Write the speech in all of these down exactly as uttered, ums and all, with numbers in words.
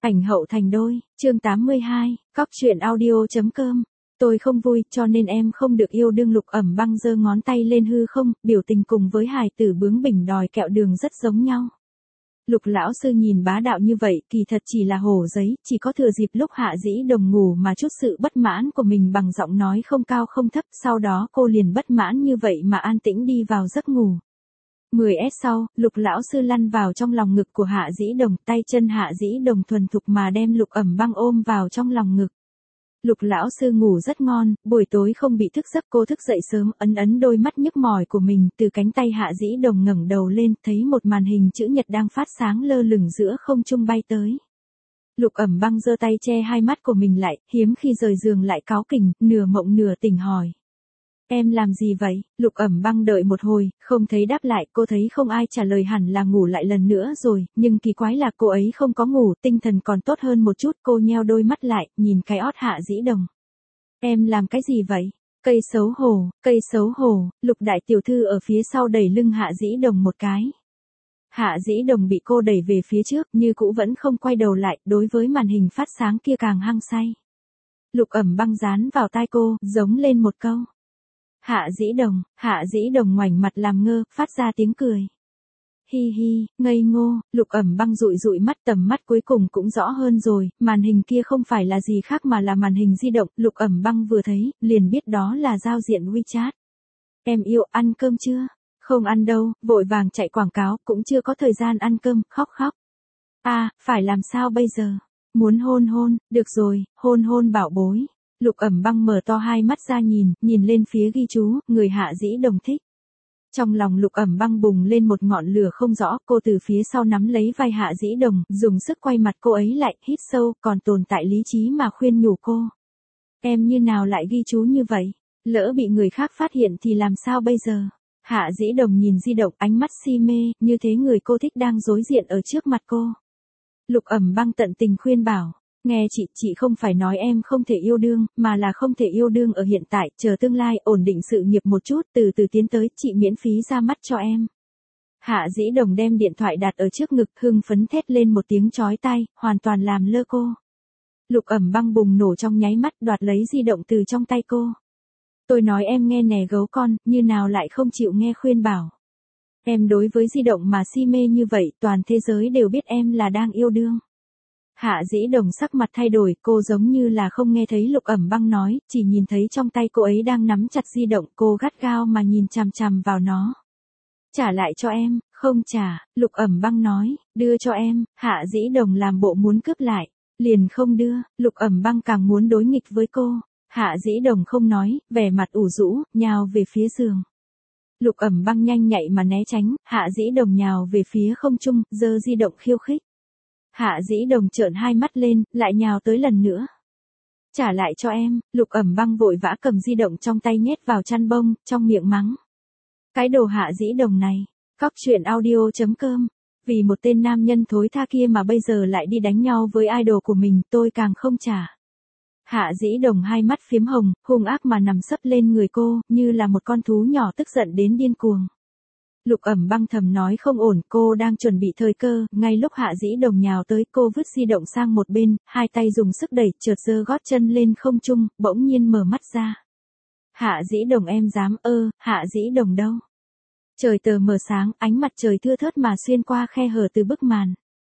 Ảnh hậu thành đôi, chương tám mươi hai, cóc truyện audio.com. Tôi không vui cho nên em không được yêu đương. Lục Ẩm Băng giơ ngón tay lên hư không, biểu tình cùng với hài tử bướng bỉnh đòi kẹo đường rất giống nhau. Lục lão sư nhìn bá đạo như vậy kỳ thật chỉ là hổ giấy, chỉ có thừa dịp lúc Hạ Dĩ Đồng ngủ mà chút sự bất mãn của mình bằng giọng nói không cao không thấp, sau đó cô liền bất mãn như vậy mà an tĩnh đi vào giấc ngủ. mười phút sau, Lục lão sư lăn vào trong lòng ngực của Hạ Dĩ Đồng, tay chân Hạ Dĩ Đồng thuần thục mà đem Lục Ẩm Băng ôm vào trong lòng ngực. Lục lão sư ngủ rất ngon, buổi tối không bị thức giấc. Cô thức dậy sớm, ấn ấn đôi mắt nhức mỏi của mình, từ cánh tay Hạ Dĩ Đồng ngẩng đầu lên, thấy một màn hình chữ nhật đang phát sáng lơ lửng giữa không trung bay tới. Lục Ẩm Băng giơ tay che hai mắt của mình lại, hiếm khi rời giường lại cáu kỉnh, nửa mộng nửa tỉnh hỏi. Em làm gì vậy? Lục Ẩm Băng đợi một hồi, không thấy đáp lại, cô thấy không ai trả lời hẳn là ngủ lại lần nữa rồi, nhưng kỳ quái là cô ấy không có ngủ, tinh thần còn tốt hơn một chút. Cô nheo đôi mắt lại, nhìn cái ót Hạ Dĩ Đồng. Em làm cái gì vậy? Cây xấu hổ, cây xấu hổ. Lục đại tiểu thư ở phía sau đẩy lưng Hạ Dĩ Đồng một cái. Hạ Dĩ Đồng bị cô đẩy về phía trước, như cũ vẫn không quay đầu lại, đối với màn hình phát sáng kia càng hăng say. Lục Ẩm Băng dán vào tai cô, giống lên một câu. Hạ Dĩ Đồng, Hạ Dĩ Đồng ngoảnh mặt làm ngơ, phát ra tiếng cười. Hi hi, ngây ngô. Lục Ẩm Băng dụi dụi mắt, tầm mắt cuối cùng cũng rõ hơn rồi, màn hình kia không phải là gì khác mà là màn hình di động. Lục Ẩm Băng vừa thấy, liền biết đó là giao diện WeChat. Em yêu, ăn cơm chưa? Không ăn đâu, vội vàng chạy quảng cáo, cũng chưa có thời gian ăn cơm, khóc khóc. À, phải làm sao bây giờ? Muốn hôn hôn, được rồi, hôn hôn bảo bối. Lục Ẩm Băng mở to hai mắt ra nhìn, nhìn lên phía ghi chú, người Hạ Dĩ Đồng thích. Trong lòng Lục Ẩm Băng bùng lên một ngọn lửa không rõ, cô từ phía sau nắm lấy vai Hạ Dĩ Đồng, dùng sức quay mặt cô ấy lại, hít sâu, còn tồn tại lý trí mà khuyên nhủ cô. Em như nào lại ghi chú như vậy? Lỡ bị người khác phát hiện thì làm sao bây giờ? Hạ Dĩ Đồng nhìn di động, ánh mắt si mê, như thế người cô thích đang đối diện ở trước mặt cô. Lục Ẩm Băng tận tình khuyên bảo. Nghe chị, chị không phải nói em không thể yêu đương, mà là không thể yêu đương ở hiện tại, chờ tương lai ổn định sự nghiệp một chút, từ từ tiến tới, chị miễn phí ra mắt cho em. Hạ Dĩ Đồng đem điện thoại đặt ở trước ngực, hưng phấn thét lên một tiếng chói tai, hoàn toàn làm lơ cô. Lục Ẩm Băng bùng nổ trong nháy mắt, đoạt lấy di động từ trong tay cô. Tôi nói em nghe nè gấu con, như nào lại không chịu nghe khuyên bảo. Em đối với di động mà si mê như vậy, toàn thế giới đều biết em là đang yêu đương. Hạ Dĩ Đồng sắc mặt thay đổi, cô giống như là không nghe thấy Lục Ẩm Băng nói, chỉ nhìn thấy trong tay cô ấy đang nắm chặt di động, cô gắt gao mà nhìn chằm chằm vào nó. Trả lại cho em. Không trả. Lục Ẩm Băng nói, đưa cho em. Hạ Dĩ Đồng làm bộ muốn cướp lại, liền không đưa. Lục Ẩm Băng càng muốn đối nghịch với cô. Hạ Dĩ Đồng không nói, vẻ mặt ủ rũ, nhào về phía giường. Lục Ẩm Băng nhanh nhạy mà né tránh, Hạ Dĩ Đồng nhào về phía không trung, giơ di động khiêu khích. Hạ Dĩ Đồng trợn hai mắt lên, lại nhào tới lần nữa. Trả lại cho em. Lục Ẩm Băng vội vã cầm di động trong tay nhét vào chăn bông, trong miệng mắng. Cái đồ Hạ Dĩ Đồng này. Cóc truyện audio.com. Vì một tên nam nhân thối tha kia mà bây giờ lại đi đánh nhau với idol của mình, tôi càng không trả. Hạ Dĩ Đồng hai mắt phiếm hồng, hung ác mà nằm sấp lên người cô, như là một con thú nhỏ tức giận đến điên cuồng. Lục Ẩm Băng thầm nói không ổn, cô đang chuẩn bị thời cơ, ngay lúc Hạ Dĩ Đồng nhào tới, cô vứt di động sang một bên, hai tay dùng sức đẩy, chợt giơ gót chân lên không trung, bỗng nhiên mở mắt ra. Hạ Dĩ Đồng em dám ơ, Hạ Dĩ Đồng đâu? Trời tờ mờ sáng, ánh mặt trời thưa thớt mà xuyên qua khe hở từ bức màn.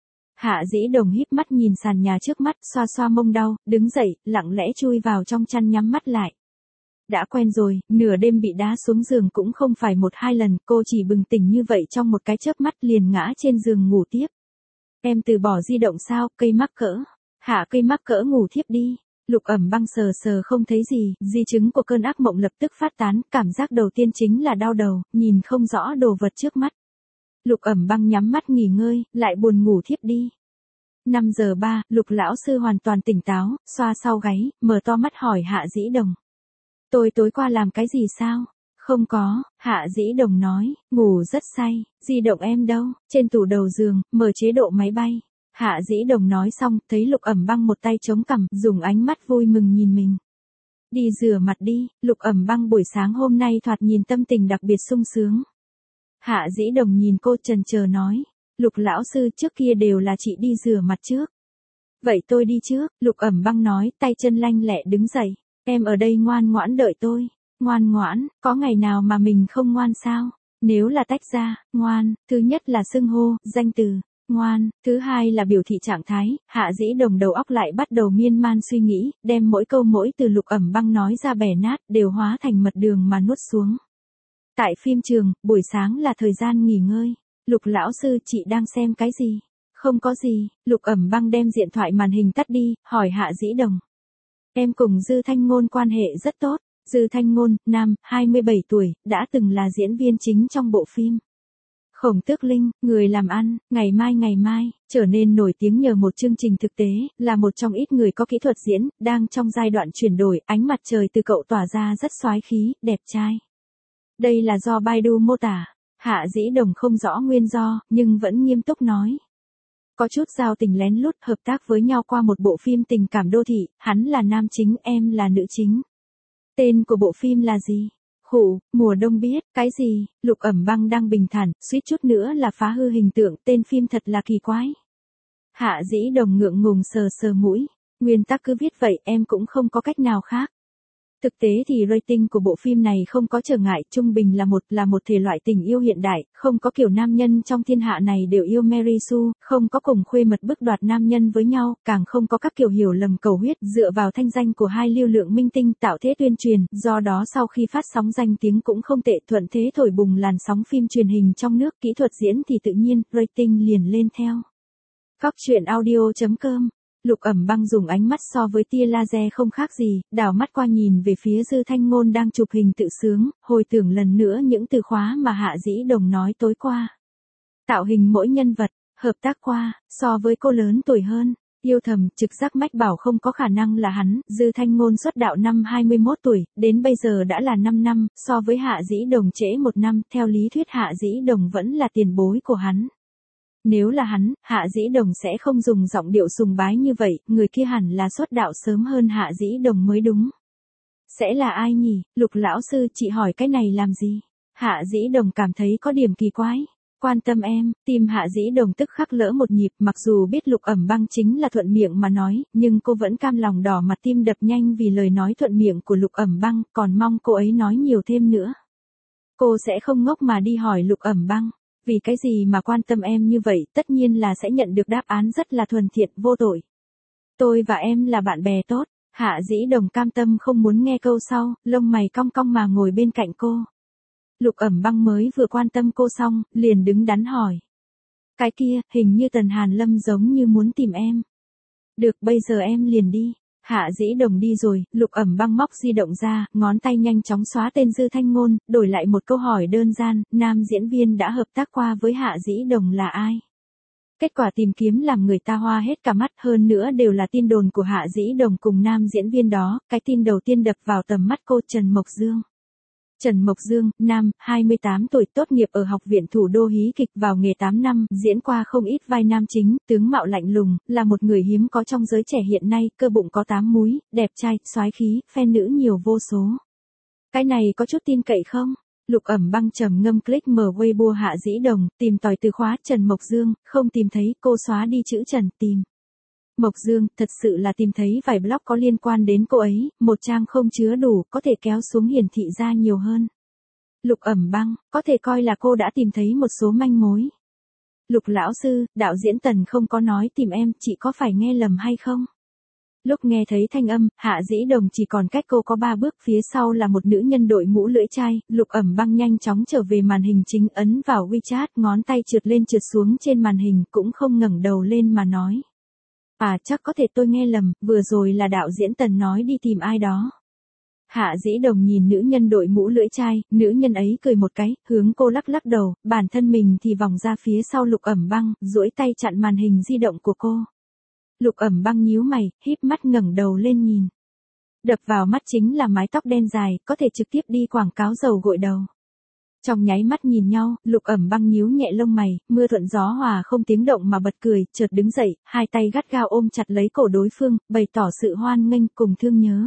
Hạ Dĩ Đồng híp mắt nhìn sàn nhà trước mắt, xoa xoa mông đau, đứng dậy, lặng lẽ chui vào trong chăn nhắm mắt lại. Đã quen rồi, nửa đêm bị đá xuống giường cũng không phải một hai lần, cô chỉ bừng tỉnh như vậy trong một cái chớp mắt liền ngã trên giường ngủ tiếp. Em từ bỏ di động sao, cây mắc cỡ? Hạ cây mắc cỡ ngủ thiếp đi. Lục Ẩm Băng sờ sờ không thấy gì, di chứng của cơn ác mộng lập tức phát tán, cảm giác đầu tiên chính là đau đầu, nhìn không rõ đồ vật trước mắt. Lục Ẩm Băng nhắm mắt nghỉ ngơi, lại buồn ngủ thiếp đi. năm giờ ba, Lục lão sư hoàn toàn tỉnh táo, xoa sau gáy, mở to mắt hỏi Hạ Dĩ Đồng. Tôi tối qua làm cái gì sao? Không có. Hạ Dĩ Đồng nói, ngủ rất say. Di động em đâu? Trên tủ đầu giường, mở chế độ máy bay. Hạ Dĩ Đồng nói xong, thấy Lục Ẩm Băng một tay chống cằm, dùng ánh mắt vui mừng nhìn mình. Đi rửa mặt đi. Lục Ẩm Băng buổi sáng hôm nay thoạt nhìn tâm tình đặc biệt sung sướng. Hạ Dĩ Đồng nhìn cô chần chờ nói, Lục lão sư trước kia đều là chị đi rửa mặt trước. Vậy tôi đi trước, Lục Ẩm Băng nói, tay chân lanh lẹ đứng dậy. Em ở đây ngoan ngoãn đợi tôi. Ngoan ngoãn, có ngày nào mà mình không ngoan sao? Nếu là tách ra, ngoan, thứ nhất là xưng hô, danh từ, ngoan, thứ hai là biểu thị trạng thái, Hạ Dĩ Đồng đầu óc lại bắt đầu miên man suy nghĩ, đem mỗi câu mỗi từ Lục Ẩm Băng nói ra bẻ nát, đều hóa thành mật đường mà nuốt xuống. Tại phim trường, buổi sáng là thời gian nghỉ ngơi. Lục lão sư, chị đang xem cái gì? Không có gì, Lục Ẩm Băng đem điện thoại màn hình tắt đi, hỏi Hạ Dĩ Đồng. Em cùng Dư Thanh Ngôn quan hệ rất tốt. Dư Thanh Ngôn, nam, hai mươi bảy tuổi, đã từng là diễn viên chính trong bộ phim Khổng Tước Linh, người làm ăn, ngày mai ngày mai, trở nên nổi tiếng nhờ một chương trình thực tế, là một trong ít người có kỹ thuật diễn, đang trong giai đoạn chuyển đổi, ánh mặt trời từ cậu tỏa ra rất soái khí, đẹp trai. Đây là do Baidu mô tả. Hạ Dĩ Đồng không rõ nguyên do, nhưng vẫn nghiêm túc nói. Có chút giao tình lén lút, hợp tác với nhau qua một bộ phim tình cảm đô thị, hắn là nam chính, em là nữ chính. Tên của bộ phim là gì? Khụ, mùa đông biết, cái gì? Lục Ẩm Băng đang bình thản, suýt chút nữa là phá hư hình tượng, tên phim thật là kỳ quái. Hạ Dĩ Đồng ngượng ngùng sờ sờ mũi, nguyên tắc cứ viết vậy, em cũng không có cách nào khác. Thực tế thì rating của bộ phim này không có trở ngại, trung bình là một là một thể loại tình yêu hiện đại, không có kiểu nam nhân trong thiên hạ này đều yêu Mary Sue, không có cùng khuê mật bức đoạt nam nhân với nhau, càng không có các kiểu hiểu lầm cầu huyết, dựa vào thanh danh của hai lưu lượng minh tinh tạo thế tuyên truyền, do đó sau khi phát sóng danh tiếng cũng không tệ, thuận thế thổi bùng làn sóng phim truyền hình trong nước, kỹ thuật diễn thì tự nhiên, rating liền lên theo. Cóc truyện audio chấm com. Lục Ẩm Băng dùng ánh mắt so với tia laser không khác gì, đảo mắt qua nhìn về phía Dư Thanh Ngôn đang chụp hình tự sướng, hồi tưởng lần nữa những từ khóa mà Hạ Dĩ Đồng nói tối qua. Tạo hình mỗi nhân vật, hợp tác qua, so với cô lớn tuổi hơn, yêu thầm, trực giác mách bảo không có khả năng là hắn, Dư Thanh Ngôn xuất đạo năm hai mươi mốt tuổi, đến bây giờ đã là năm năm, so với Hạ Dĩ Đồng trễ một năm, theo lý thuyết Hạ Dĩ Đồng vẫn là tiền bối của hắn. Nếu là hắn, Hạ Dĩ Đồng sẽ không dùng giọng điệu sùng bái như vậy, người kia hẳn là xuất đạo sớm hơn Hạ Dĩ Đồng mới đúng. Sẽ là ai nhỉ? Lục lão sư, chị hỏi cái này làm gì? Hạ Dĩ Đồng cảm thấy có điểm kỳ quái. Quan tâm em, tim Hạ Dĩ Đồng tức khắc lỡ một nhịp, mặc dù biết Lục Ẩm Băng chính là thuận miệng mà nói, nhưng cô vẫn cam lòng đỏ mặt, tim đập nhanh vì lời nói thuận miệng của Lục Ẩm Băng, còn mong cô ấy nói nhiều thêm nữa. Cô sẽ không ngốc mà đi hỏi Lục Ẩm Băng. Vì cái gì mà quan tâm em như vậy, tất nhiên là sẽ nhận được đáp án rất là thuần thiện, vô tội. Tôi và em là bạn bè tốt. Hạ Dĩ Đồng cam tâm không muốn nghe câu sau, lông mày cong cong mà ngồi bên cạnh cô. Lục Ẩm Băng mới vừa quan tâm cô xong, liền đứng đắn hỏi. Cái kia, hình như Tần Hàn Lâm giống như muốn tìm em. Được, bây giờ em liền đi. Hạ Dĩ Đồng đi rồi, Lục Ẩm Băng móc di động ra, ngón tay nhanh chóng xóa tên Dư Thanh Ngôn, đổi lại một câu hỏi đơn giản, nam diễn viên đã hợp tác qua với Hạ Dĩ Đồng là ai? Kết quả tìm kiếm làm người ta hoa hết cả mắt, hơn nữa đều là tin đồn của Hạ Dĩ Đồng cùng nam diễn viên đó, cái tin đầu tiên đập vào tầm mắt cô, Trần Mộc Dương. Trần Mộc Dương, nam, hai mươi tám tuổi, tốt nghiệp ở Học viện Thủ đô hí kịch, vào nghề tám năm, diễn qua không ít vai nam chính, tướng mạo lạnh lùng, là một người hiếm có trong giới trẻ hiện nay, cơ bụng có tám múi, đẹp trai, soái khí, fan nữ nhiều vô số. Cái này có chút tin cậy không? Lục Ẩm Băng trầm ngâm click mở Weibo Hạ Dĩ Đồng, tìm tòi từ khóa Trần Mộc Dương, không tìm thấy, cô xóa đi chữ Trần, tìm. Mộc Dương, thật sự là tìm thấy vài blog có liên quan đến cô ấy, một trang không chứa đủ, có thể kéo xuống hiển thị ra nhiều hơn. Lục Ẩm Băng, có thể coi là cô đã tìm thấy một số manh mối. Lục lão sư, đạo diễn Tần không có nói tìm em, chị có phải nghe lầm hay không? Lúc nghe thấy thanh âm, Hạ Dĩ Đồng chỉ còn cách cô có ba bước, phía sau là một nữ nhân đội mũ lưỡi chai, Lục Ẩm Băng nhanh chóng trở về màn hình chính, ấn vào WeChat, ngón tay trượt lên trượt xuống trên màn hình, cũng không ngẩng đầu lên mà nói. À, chắc có thể tôi nghe lầm, vừa rồi là đạo diễn Tần nói đi tìm ai đó. Hạ Dĩ Đồng nhìn nữ nhân đội mũ lưỡi chai, nữ nhân ấy cười một cái, hướng cô lắc lắc đầu, bản thân mình thì vòng ra phía sau Lục Ẩm Băng, duỗi tay chặn màn hình di động của cô. Lục Ẩm Băng nhíu mày, híp mắt ngẩng đầu lên nhìn. Đập vào mắt chính là mái tóc đen dài, có thể trực tiếp đi quảng cáo dầu gội đầu. Trong nháy mắt nhìn nhau, Lục Ẩm Băng nhíu nhẹ lông mày, mưa thuận gió hòa không tiếng động mà bật cười, chợt đứng dậy, hai tay gắt gao ôm chặt lấy cổ đối phương, bày tỏ sự hoan nghênh cùng thương nhớ.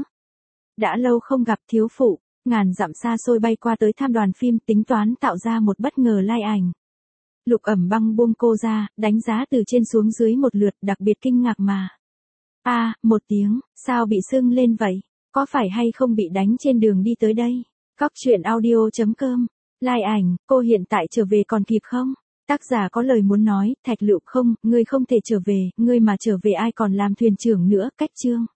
Đã lâu không gặp thiếu phụ, ngàn dặm xa xôi bay qua tới tham đoàn phim, tính toán tạo ra một bất ngờ lai ảnh. Lục Ẩm Băng buông cô ra, đánh giá từ trên xuống dưới một lượt, đặc biệt kinh ngạc mà. A, một tiếng, sao bị sưng lên vậy? Có phải hay không bị đánh trên đường đi tới đây? Cóc truyện audio chấm com. Lai ảnh, cô hiện tại trở về còn kịp không? Tác giả có lời muốn nói, Thạch Lựu không, ngươi không thể trở về, ngươi mà trở về ai còn làm thuyền trưởng nữa, cách chương.